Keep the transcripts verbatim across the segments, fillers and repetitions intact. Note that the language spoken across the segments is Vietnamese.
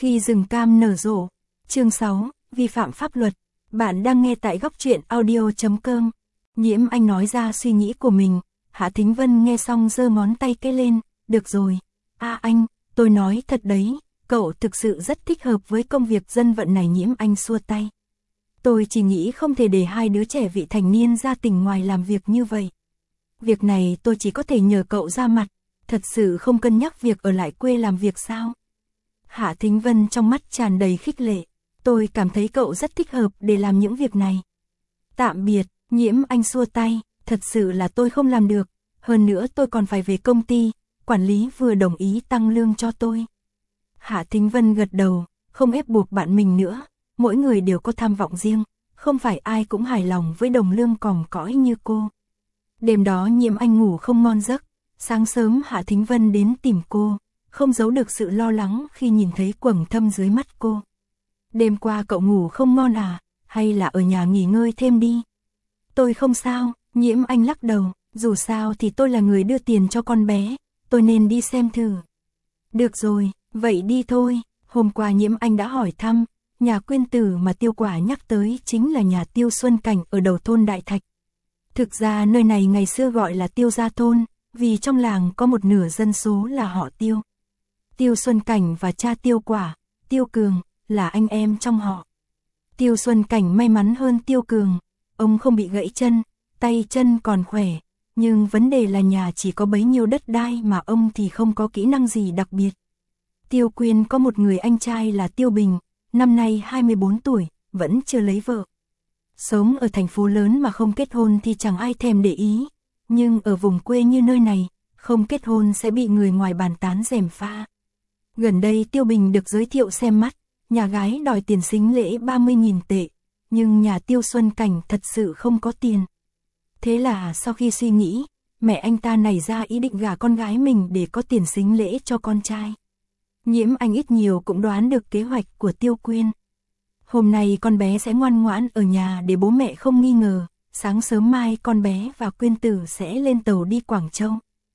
Khi rừng cam nở rộ. Chương sáu, vi phạm pháp luật. Bạn đang nghe tại góc truyện audio chấm com. Nhiễm Anh nói ra suy nghĩ của mình. Hạ Thính Vân nghe xong giơ ngón tay cái lên. Được rồi. À anh, tôi nói thật đấy, cậu thực sự rất thích hợp với công việc dân vận này. Nhiễm Anh xua tay. Tôi chỉ nghĩ không thể để hai đứa trẻ vị thành niên ra tỉnh ngoài làm việc như vậy. Việc này tôi chỉ có thể nhờ cậu ra mặt. Thật sự không cân nhắc việc ở lại quê làm việc sao? Hạ Thính Vân trong mắt tràn đầy khích lệ. Tôi cảm thấy cậu rất thích hợp để làm những việc này. Tạm biệt, Nhiễm Anh xua tay. Thật sự là tôi không làm được. Hơn nữa tôi còn phải về công ty. Quản lý vừa đồng ý tăng lương cho tôi. Hạ Thính Vân gật đầu. Không ép buộc bạn mình nữa. Mỗi người đều có tham vọng riêng. Không phải ai cũng hài lòng với đồng lương còm cõi như cô. Đêm đó Nhiễm Anh ngủ không ngon giấc. Sáng sớm Hạ Thính Vân đến tìm cô. Không giấu được sự lo lắng khi nhìn thấy quầng thâm dưới mắt cô. Đêm qua cậu ngủ không ngon à? Hay là ở nhà nghỉ ngơi thêm đi? Tôi không sao, Nhiễm Anh lắc đầu. Dù sao thì tôi là người đưa tiền cho con bé. Tôi nên đi xem thử. Được rồi, vậy đi thôi. Hôm qua Nhiễm Anh đã hỏi thăm. Nhà Quyên Tử mà Tiêu Quả nhắc tới chính là nhà Tiêu Xuân Cảnh ở đầu thôn Đại Thạch. Thực ra nơi này ngày xưa gọi là Tiêu Gia Thôn, vì trong làng có một nửa dân số là họ Tiêu. Tiêu Xuân Cảnh và cha Tiêu Quả, Tiêu Cường, là anh em trong họ. Tiêu Xuân Cảnh may mắn hơn Tiêu Cường, ông không bị gãy chân, tay chân còn khỏe, nhưng vấn đề là nhà chỉ có bấy nhiêu đất đai mà ông thì không có kỹ năng gì đặc biệt. Tiêu Quyên có một người anh trai là Tiêu Bình, năm nay hai mươi bốn tuổi, vẫn chưa lấy vợ. Sống ở thành phố lớn mà không kết hôn thì chẳng ai thèm để ý, nhưng ở vùng quê như nơi này, không kết hôn sẽ bị người ngoài bàn tán gièm pha. Gần đây Tiêu Bình được giới thiệu xem mắt, nhà gái đòi tiền sính lễ ba mươi nghìn tệ, nhưng nhà Tiêu Xuân Cảnh thật sự không có tiền. Thế là sau khi suy nghĩ, mẹ anh ta nảy ra ý định gả con gái mình để có tiền sính lễ cho con trai. Nhiễm Anh ít nhiều cũng đoán được kế hoạch của Tiêu Quyên. Hôm nay con bé sẽ ngoan ngoãn ở nhà để bố mẹ không nghi ngờ, sáng sớm mai con bé và Quyên Tử sẽ lên tàu đi Quảng Châu.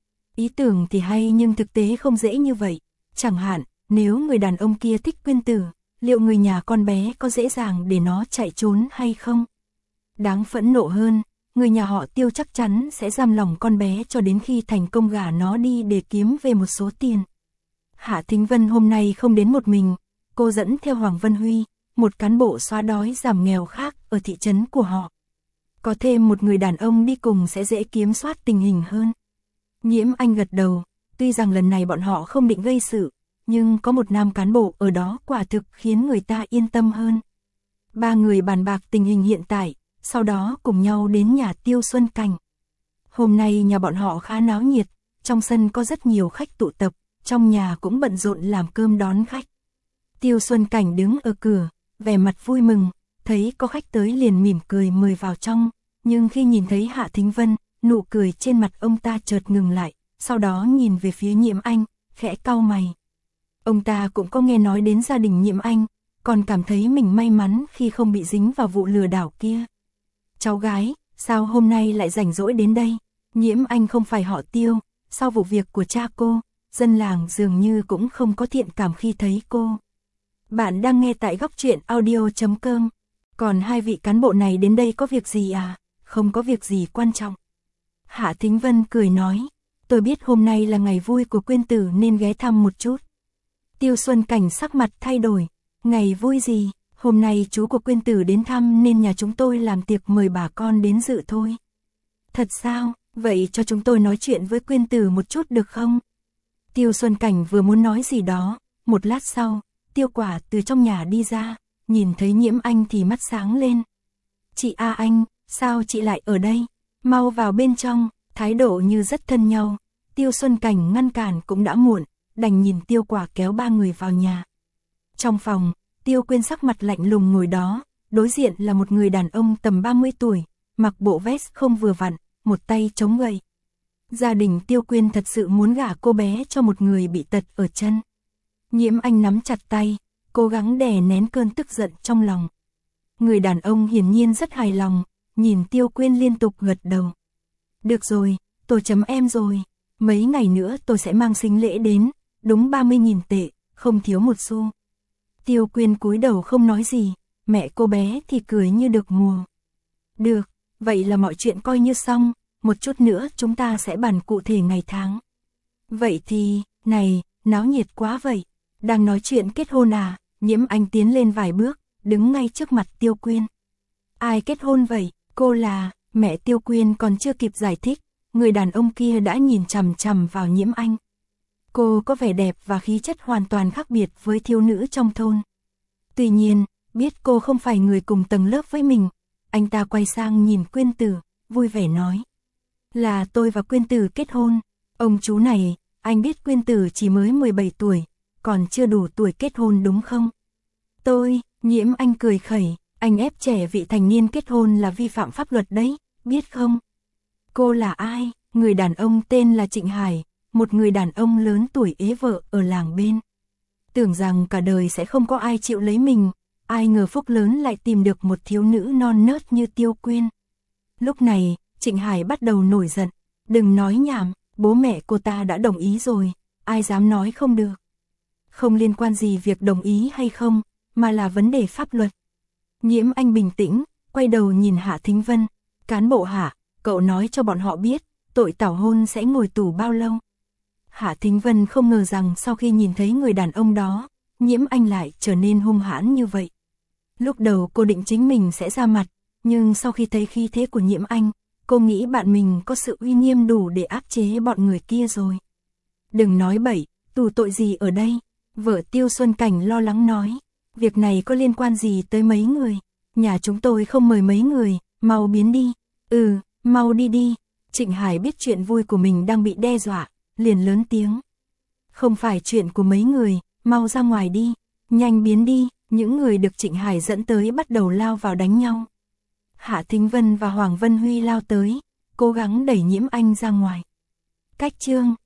Ý tưởng thì hay nhưng thực tế không dễ như vậy. Chẳng hạn, nếu người đàn ông kia thích Quyên Tử, liệu người nhà con bé có dễ dàng để nó chạy trốn hay không? Đáng phẫn nộ hơn, người nhà họ Tiêu chắc chắn sẽ giam lòng con bé cho đến khi thành công gả nó đi để kiếm về một số tiền. Hạ Thính Vân hôm nay không đến một mình, cô dẫn theo Hoàng Vân Huy, một cán bộ xóa đói giảm nghèo khác ở thị trấn của họ. Có thêm một người đàn ông đi cùng sẽ dễ kiểm soát tình hình hơn. Nhiễm Anh gật đầu, tuy rằng lần này bọn họ không định gây sự, nhưng có một nam cán bộ ở đó quả thực khiến người ta yên tâm hơn. Ba người bàn bạc tình hình hiện tại, sau đó cùng nhau đến nhà Tiêu Xuân Cảnh. Hôm nay nhà bọn họ khá náo nhiệt, trong sân có rất nhiều khách tụ tập, trong nhà cũng bận rộn làm cơm đón khách. Tiêu Xuân Cảnh đứng ở cửa, vẻ mặt vui mừng, thấy có khách tới liền mỉm cười mời vào trong, nhưng khi nhìn thấy Hạ Thính Vân, nụ cười trên mặt ông ta chợt ngừng lại, sau đó nhìn về phía Nhiễm Anh, khẽ cau mày. Ông ta cũng có nghe nói đến gia đình Nhiễm Anh, còn cảm thấy mình may mắn khi không bị dính vào vụ lừa đảo kia. Cháu gái, sao hôm nay lại rảnh rỗi đến đây? Nhiễm Anh không phải họ Tiêu, sau vụ việc của cha cô, dân làng dường như cũng không có thiện cảm khi thấy cô. Bạn đang nghe tại góc truyện audio chấm com. Còn hai vị cán bộ này đến đây có việc gì à? Không có việc gì quan trọng. Hạ Thính Vân cười nói, tôi biết hôm nay là ngày vui của Quyên Tử nên ghé thăm một chút. Tiêu Xuân Cảnh sắc mặt thay đổi, ngày vui gì? Hôm nay chú của Quyên Tử đến thăm nên nhà chúng tôi làm tiệc mời bà con đến dự thôi. Thật sao? Vậy cho chúng tôi nói chuyện với Quyên Tử một chút được không? Tiêu Xuân Cảnh vừa muốn nói gì đó, một lát sau, Tiêu Quả từ trong nhà đi ra, nhìn thấy Nhiễm Anh thì mắt sáng lên. Chị A Anh, sao chị lại ở đây? Mau vào bên trong, thái độ như rất thân nhau. Tiêu Xuân Cảnh ngăn cản cũng đã muộn, đành nhìn Tiêu Quả kéo ba người vào nhà. Trong phòng, Tiêu Quyên sắc mặt lạnh lùng ngồi đó, đối diện là một người đàn ông tầm ba mươi tuổi, mặc bộ vest không vừa vặn, một tay chống gậy. Gia đình Tiêu Quyên thật sự muốn gả cô bé cho một người bị tật ở chân. Nhiễm Anh nắm chặt tay, cố gắng đè nén cơn tức giận trong lòng. Người đàn ông hiển nhiên rất hài lòng, nhìn Tiêu Quyên liên tục gật đầu. Được rồi, tôi chấm em rồi, mấy ngày nữa tôi sẽ mang sính lễ đến, đúng ba mươi nghìn tệ, không thiếu một xu. Tiêu Quyên cúi đầu không nói gì, mẹ cô bé thì cười như được mùa. Được, vậy là mọi chuyện coi như xong, một chút nữa chúng ta sẽ bàn cụ thể ngày tháng. Vậy thì, này, náo nhiệt quá vậy, đang nói chuyện kết hôn à? Nhiễm Anh tiến lên vài bước, đứng ngay trước mặt Tiêu Quyên. Ai kết hôn vậy? Cô là, mẹ Tiêu Quyên còn chưa kịp giải thích, người đàn ông kia đã nhìn chằm chằm vào Nhiễm Anh. Cô có vẻ đẹp và khí chất hoàn toàn khác biệt với thiếu nữ trong thôn. Tuy nhiên, biết cô không phải người cùng tầng lớp với mình, anh ta quay sang nhìn Quyên Tử, vui vẻ nói. Là tôi và Quyên Tử kết hôn. Ông chú này, anh biết Quyên Tử chỉ mới mười bảy tuổi, còn chưa đủ tuổi kết hôn đúng không? Tôi, Nhiễm Anh cười khẩy, anh ép trẻ vị thành niên kết hôn là vi phạm pháp luật đấy, biết không? Cô là ai? Người đàn ông tên là Trịnh Hải, một người đàn ông lớn tuổi ế vợ ở làng bên. Tưởng rằng cả đời sẽ không có ai chịu lấy mình, ai ngờ phúc lớn lại tìm được một thiếu nữ non nớt như Tiêu Quyên. Lúc này, Trịnh Hải bắt đầu nổi giận, đừng nói nhảm, bố mẹ cô ta đã đồng ý rồi, ai dám nói không được. Không liên quan gì việc đồng ý hay không, mà là vấn đề pháp luật. Nhiễm Anh bình tĩnh, quay đầu nhìn Hạ Thính Vân, cán bộ Hạ, cậu nói cho bọn họ biết, tội tảo hôn sẽ ngồi tù bao lâu. Hạ Thính Vân không ngờ rằng sau khi nhìn thấy người đàn ông đó, Nhiễm Anh lại trở nên hung hãn như vậy. Lúc đầu cô định chính mình sẽ ra mặt, nhưng sau khi thấy khí thế của Nhiễm Anh, cô nghĩ bạn mình có sự uy nghiêm đủ để áp chế bọn người kia rồi. Đừng nói bậy, tù tội gì ở đây? Vợ Tiêu Xuân Cảnh lo lắng nói, việc này có liên quan gì tới mấy người? Nhà chúng tôi không mời mấy người, mau biến đi. Ừ, mau đi đi. Trịnh Hải biết chuyện vui của mình đang bị đe dọa, liền lớn tiếng. Không phải chuyện của mấy người, mau ra ngoài đi, nhanh biến đi. Những người được Trịnh Hải dẫn tới bắt đầu lao vào đánh nhau. Hạ Thính Vân và Hoàng Vân Huy lao tới, cố gắng đẩy Nhiễm Anh ra ngoài. Cách chương